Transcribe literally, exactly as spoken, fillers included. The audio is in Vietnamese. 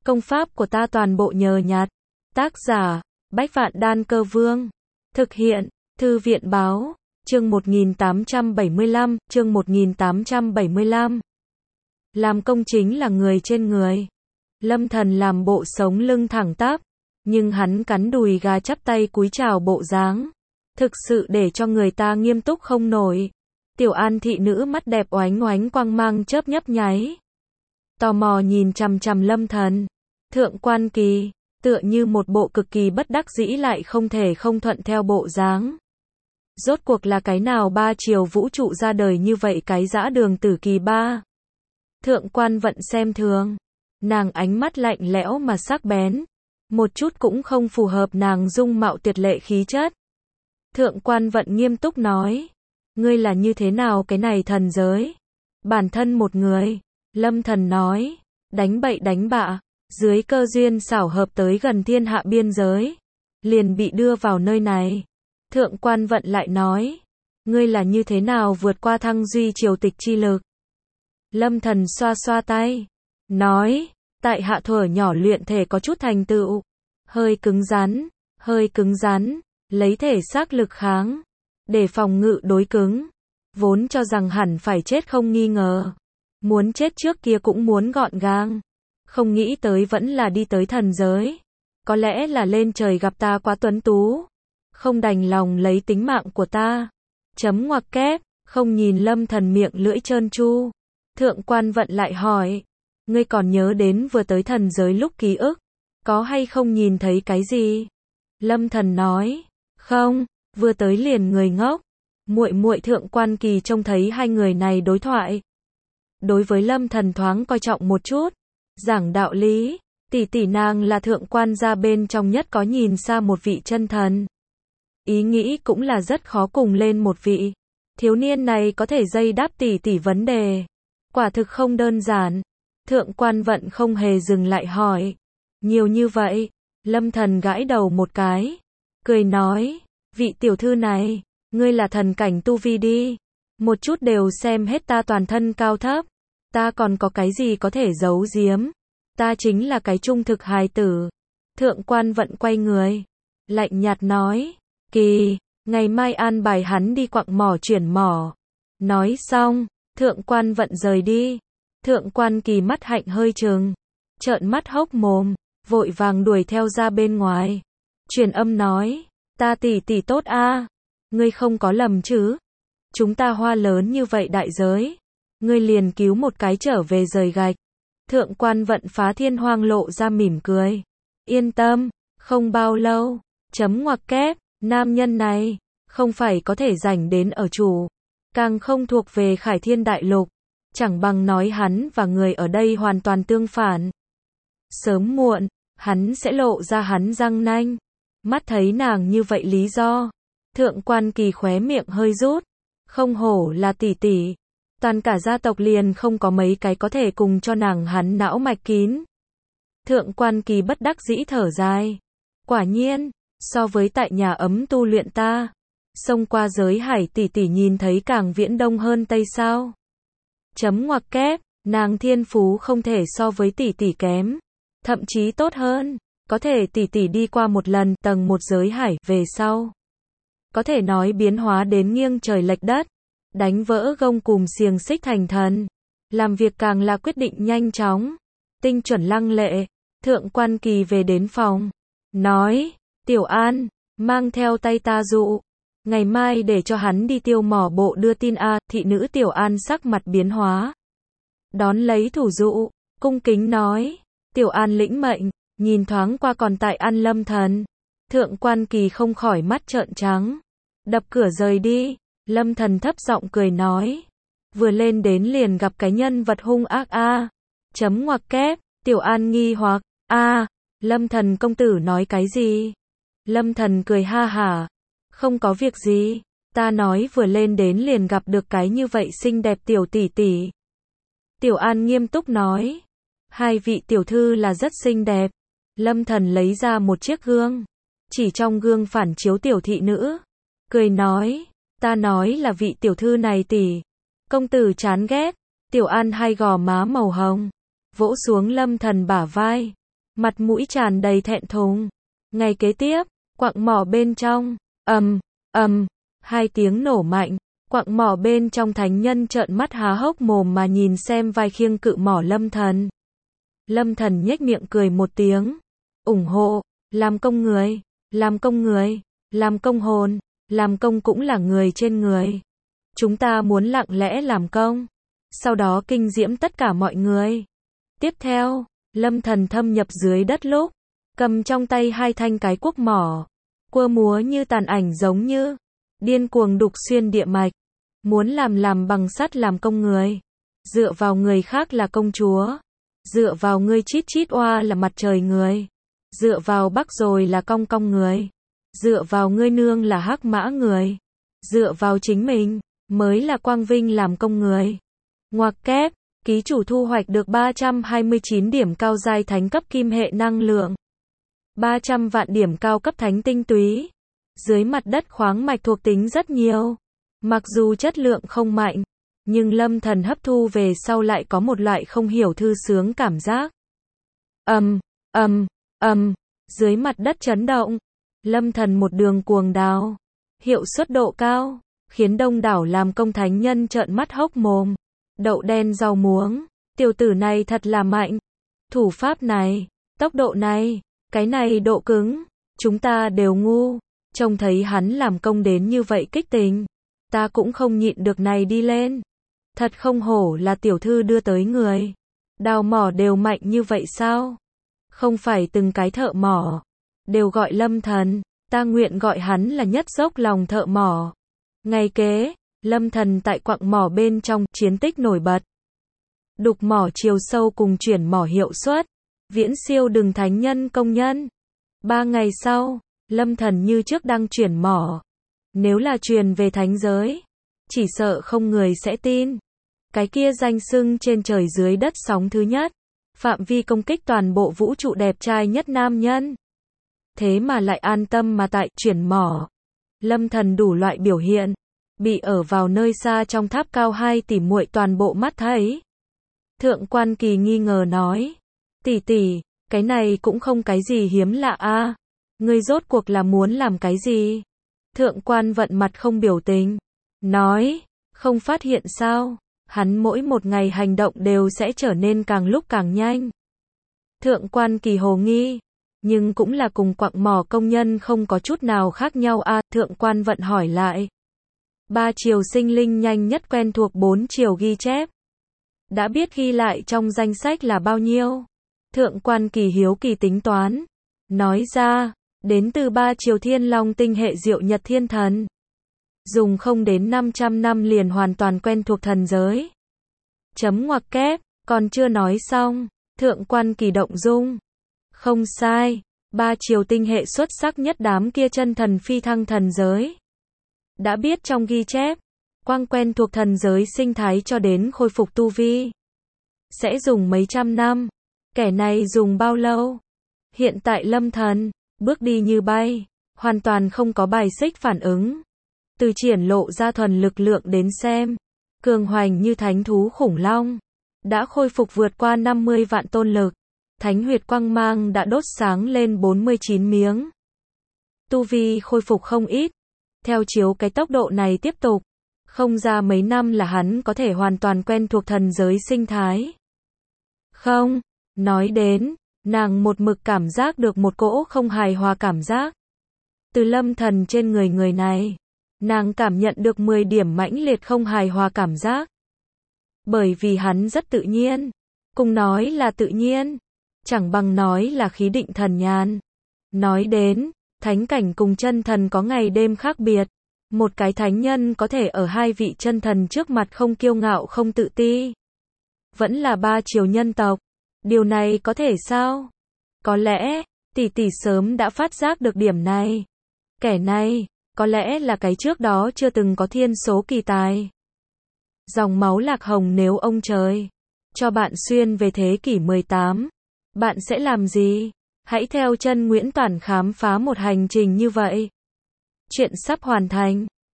Công pháp của ta toàn bộ nhờ nhặt. Tác giả, Bách Vạn Đan Cơ Vương. Thực hiện, Thư viện Báo. Chương một nghìn tám trăm bảy mươi lăm, chương một nghìn tám trăm bảy mươi lăm. Làm công chính là người trên người. Lâm Thần làm bộ sống lưng thẳng tắp, nhưng hắn cắn đùi gà chắp tay cúi chào bộ dáng, thực sự để cho người ta nghiêm túc không nổi. Tiểu An thị nữ mắt đẹp oánh oánh quang mang chớp nhấp nháy, tò mò nhìn chằm chằm Lâm Thần. Thượng Quan Kỳ, tựa như một bộ cực kỳ bất đắc dĩ lại không thể không thuận theo bộ dáng. Rốt cuộc là cái nào ba chiều vũ trụ ra đời như vậy cái dã đường tử kỳ ba. Thượng Quan Vận xem thường, nàng ánh mắt lạnh lẽo mà sắc bén, một chút cũng không phù hợp nàng dung mạo tuyệt lệ khí chất. Thượng Quan Vận nghiêm túc nói, ngươi là như thế nào cái này thần giới? Bản thân một người. Lâm Thần nói, đánh bậy đánh bạ, dưới cơ duyên xảo hợp tới gần thiên hạ biên giới, liền bị đưa vào nơi này. Thượng Quan Vận lại nói, ngươi là như thế nào vượt qua thăng duy triều tịch chi lực? Lâm Thần xoa xoa tay, nói, tại hạ thuở nhỏ luyện thể có chút thành tựu, hơi cứng rắn, hơi cứng rắn, lấy thể xác lực kháng, để phòng ngự đối cứng, vốn cho rằng hẳn phải chết không nghi ngờ, muốn chết trước kia cũng muốn gọn gàng, không nghĩ tới vẫn là đi tới thần giới, có lẽ là lên trời gặp ta quá tuấn tú, không đành lòng lấy tính mạng của ta. Chấm ngoặc kép, không nhìn Lâm Thần miệng lưỡi trơn tru. Thượng Quan Vận lại hỏi, ngươi còn nhớ đến vừa tới thần giới lúc ký ức, có hay không nhìn thấy cái gì? Lâm Thần nói, không, vừa tới liền người ngốc. Muội muội Thượng Quan Kỳ trông thấy hai người này đối thoại, đối với Lâm Thần thoáng coi trọng một chút, giảng đạo lý, tỷ tỷ nàng là thượng quan gia bên trong nhất có nhìn xa một vị chân thần. Ý nghĩ cũng là rất khó cùng lên một vị thiếu niên này có thể dây đáp tỷ tỷ vấn đề, quả thực không đơn giản. Thượng Quan Vận không hề dừng lại hỏi, nhiều như vậy? Lâm Thần gãi đầu một cái, cười nói, vị tiểu thư này, ngươi là thần cảnh tu vi đi, một chút đều xem hết ta toàn thân cao thấp, ta còn có cái gì có thể giấu giếm, ta chính là cái trung thực hài tử. Thượng Quan Vận quay người, lạnh nhạt nói, Kỳ, ngày mai an bài hắn đi quặng mỏ chuyển mỏ. Nói xong, Thượng Quan Vận rời đi. Thượng Quan Kỳ mắt hạnh hơi trừng, trợn mắt hốc mồm, vội vàng đuổi theo ra bên ngoài. Truyền âm nói, ta tỷ tỷ tốt a, ngươi không có lầm chứ? Chúng ta hoa lớn như vậy đại giới, ngươi liền cứu một cái trở về rời gạch. Thượng Quan Vận phá thiên hoang lộ ra mỉm cười, yên tâm, không bao lâu. Chấm ngoặc kép, nam nhân này không phải có thể rảnh đến ở chủ, càng không thuộc về Khải Thiên Đại Lục, chẳng bằng nói hắn và người ở đây hoàn toàn tương phản. Sớm muộn, hắn sẽ lộ ra hắn răng nanh. Mắt thấy nàng như vậy lý do, Thượng Quan Kỳ khóe miệng hơi rút, không hổ là tỷ tỷ, toàn cả gia tộc liền không có mấy cái có thể cùng cho nàng hắn não mạch kín. Thượng Quan Kỳ bất đắc dĩ thở dài, quả nhiên, so với tại nhà ấm tu luyện ta, xông qua giới hải tỷ tỷ nhìn thấy càng viễn đông hơn tây sao? Chấm ngoặc kép, nàng thiên phú không thể so với tỷ tỷ kém, thậm chí tốt hơn, có thể tỷ tỷ đi qua một lần tầng một giới hải về sau, có thể nói biến hóa đến nghiêng trời lệch đất, đánh vỡ gông cùm xiềng xích thành thần, làm việc càng là quyết định nhanh chóng, tinh chuẩn lăng lệ. Thượng Quan Kỳ về đến phòng, nói, Tiểu An, mang theo tay ta dụ, ngày mai để cho hắn đi tiêu mỏ bộ đưa tin a. Thị nữ Tiểu An sắc mặt biến hóa, đón lấy thủ dụ, cung kính nói, Tiểu An lĩnh mệnh, nhìn thoáng qua còn tại ăn Lâm Thần. Thượng Quan Kỳ không khỏi mắt trợn trắng, đập cửa rời đi. Lâm Thần thấp giọng cười nói, vừa lên đến liền gặp cái nhân vật hung ác a. Chấm ngoặc kép, Tiểu An nghi hoặc, a, Lâm Thần công tử nói cái gì? Lâm Thần cười ha hả, không có việc gì, ta nói vừa lên đến liền gặp được cái như vậy xinh đẹp tiểu tỷ tỷ. Tiểu An nghiêm túc nói, hai vị tiểu thư là rất xinh đẹp. Lâm Thần lấy ra một chiếc gương, chỉ trong gương phản chiếu tiểu thị nữ, cười nói, ta nói là vị tiểu thư này tỷ, công tử chán ghét. Tiểu An hai gò má màu hồng, vỗ xuống Lâm Thần bả vai, mặt mũi tràn đầy thẹn thùng. Ngày kế tiếp, quặng mỏ bên trong, ầm, ầm, hai tiếng nổ mạnh, quặng mỏ bên trong thánh nhân trợn mắt há hốc mồm mà nhìn xem vai khiêng cự mỏ Lâm Thần. Lâm Thần nhếch miệng cười một tiếng, ủng hộ, làm công người, làm công người, làm công hồn, làm công cũng là người trên người. Chúng ta muốn lặng lẽ làm công, sau đó kinh diễm tất cả mọi người. Tiếp theo, Lâm Thần thâm nhập dưới đất lúc, cầm trong tay hai thanh cái cuốc mỏ, quơ múa như tàn ảnh giống như điên cuồng đục xuyên địa mạch, muốn làm làm bằng sắt làm công người. Dựa vào người khác là công chúa, dựa vào ngươi chít chít oa là mặt trời người, dựa vào bắc rồi là cong cong người, dựa vào ngươi nương là hắc mã người, dựa vào chính mình mới là quang vinh làm công người. Ngoặc kép, ký chủ thu hoạch được ba trăm hai mươi chín điểm cao giai thánh cấp kim hệ năng lượng, ba trăm vạn điểm cao cấp thánh tinh túy. Dưới mặt đất khoáng mạch thuộc tính rất nhiều, mặc dù chất lượng không mạnh, nhưng Lâm Thần hấp thu về sau lại có một loại không hiểu thư sướng cảm giác. Ầm, ầm, ầm, dưới mặt đất chấn động, Lâm Thần một đường cuồng đào, hiệu suất độ cao, khiến đông đảo làm công thánh nhân trợn mắt hốc mồm. Đậu đen rau muống, tiểu tử này thật là mạnh. Thủ pháp này, tốc độ này, cái này độ cứng, chúng ta đều ngu. Trông thấy hắn làm công đến như vậy kích tình, ta cũng không nhịn được này đi lên. Thật không hổ là tiểu thư đưa tới người. Đào mỏ đều mạnh như vậy sao? Không phải từng cái thợ mỏ đều gọi Lâm Thần, ta nguyện gọi hắn là nhất dốc lòng thợ mỏ. Ngày kế, Lâm Thần tại quặng mỏ bên trong, chiến tích nổi bật. Đục mỏ chiều sâu cùng chuyển mỏ hiệu suất, viễn siêu đừng thánh nhân công nhân. Ba ngày sau, Lâm Thần như trước đang chuyển mỏ. Nếu là truyền về thánh giới, chỉ sợ không người sẽ tin. Cái kia danh xưng trên trời dưới đất sóng thứ nhất, phạm vi công kích toàn bộ vũ trụ đẹp trai nhất nam nhân. Thế mà lại an tâm mà tại chuyển mỏ. Lâm Thần đủ loại biểu hiện, bị ở vào nơi xa trong tháp cao hai tỷ muội toàn bộ mắt thấy. Thượng Quan Kỳ nghi ngờ nói, tỷ tỷ, cái này cũng không cái gì hiếm lạ a, ngươi rốt cuộc là muốn làm cái gì? Thượng Quan Vận mặt không biểu tình, nói, không phát hiện sao, hắn mỗi một ngày hành động đều sẽ trở nên càng lúc càng nhanh. Thượng Quan Kỳ hồ nghi, nhưng cũng là cùng quặng mỏ công nhân không có chút nào khác nhau a. Thượng Quan Vận hỏi lại, ba chiều sinh linh nhanh nhất quen thuộc bốn chiều ghi chép, đã biết ghi lại trong danh sách là bao nhiêu? Thượng Quan Kỳ hiếu kỳ tính toán, nói ra, đến từ ba chiều thiên long tinh hệ diệu nhật thiên thần. Dùng không đến năm trăm năm liền hoàn toàn quen thuộc thần giới. Chấm ngoặc kép, còn chưa nói xong, Thượng Quan Kỳ động dung. Không sai, ba chiều tinh hệ xuất sắc nhất đám kia chân thần phi thăng thần giới. Đã biết trong ghi chép, quang quen thuộc thần giới sinh thái cho đến khôi phục tu vi sẽ dùng mấy trăm năm. Kẻ này dùng bao lâu? Hiện tại Lâm Thần bước đi như bay, hoàn toàn không có bài xích phản ứng. Từ triển lộ ra thuần lực lượng đến xem, cường hoành như thánh thú khủng long, đã khôi phục vượt qua năm mươi vạn tôn lực. Thánh huyệt quang mang đã đốt sáng lên bốn mươi chín miếng. Tu vi khôi phục không ít. Theo chiếu cái tốc độ này tiếp tục, không ra mấy năm là hắn có thể hoàn toàn quen thuộc thần giới sinh thái. Không, nói đến, nàng một mực cảm giác được một cỗ không hài hòa cảm giác. Từ Lâm Thần trên người người này, nàng cảm nhận được mười điểm mãnh liệt không hài hòa cảm giác. Bởi vì hắn rất tự nhiên, cùng nói là tự nhiên, chẳng bằng nói là khí định thần nhàn. Nói đến, thánh cảnh cùng chân thần có ngày đêm khác biệt. Một cái thánh nhân có thể ở hai vị chân thần trước mặt không kiêu ngạo không tự ti. Vẫn là ba chiều nhân tộc. Điều này có thể sao? Có lẽ, tỷ tỷ sớm đã phát giác được điểm này. Kẻ này, có lẽ là cái trước đó chưa từng có thiên số kỳ tài. Dòng máu lạc hồng nếu ông trời cho bạn xuyên về thế kỷ mười tám, bạn sẽ làm gì? Hãy theo chân Nguyễn Toản khám phá một hành trình như vậy. Chuyện sắp hoàn thành.